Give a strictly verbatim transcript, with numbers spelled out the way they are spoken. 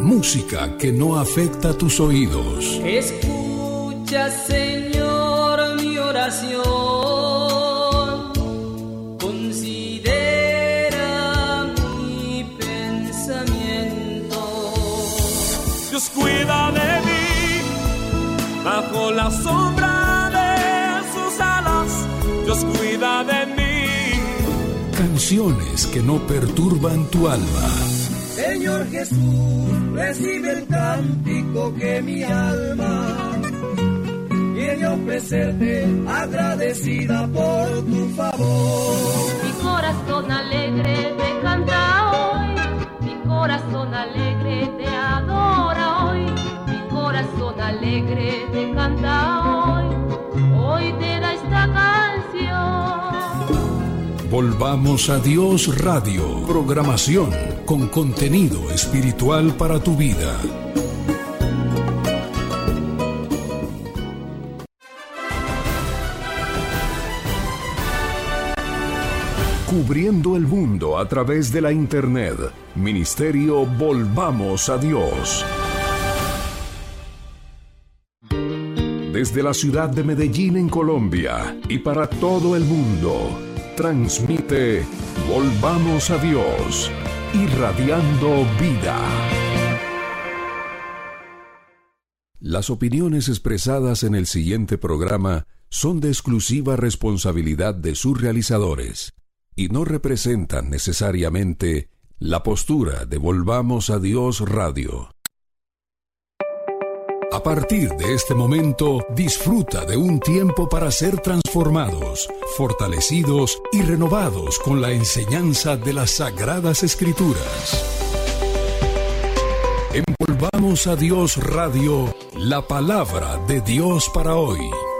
música que no afecta tus oídos. Escucha, Señor, mi oración. Considera mi pensamiento. Dios cuida de mí bajo la sombra de sus alas. Dios cuida de mí. Canciones que no perturban tu alma. Señor Jesús, recibe el cántico que mi alma quiere ofrecerte, agradecida por tu favor. Mi corazón alegre te canta hoy, mi corazón alegre te adora hoy, mi corazón alegre te canta hoy, hoy te da esta canción. Volvamos a Dios Radio, programación con contenido espiritual para tu vida. Cubriendo el mundo a través de la internet, Ministerio Volvamos a Dios. Desde la ciudad de Medellín en Colombia y para todo el mundo, transmite Volvamos a Dios, irradiando vida. Las opiniones expresadas en el siguiente programa son de exclusiva responsabilidad de sus realizadores y no representan necesariamente la postura de Volvamos a Dios Radio. A partir de este momento, disfruta de un tiempo para ser transformados, fortalecidos y renovados con la enseñanza de las Sagradas Escrituras. En Volvamos a Dios Radio, la palabra de Dios para hoy.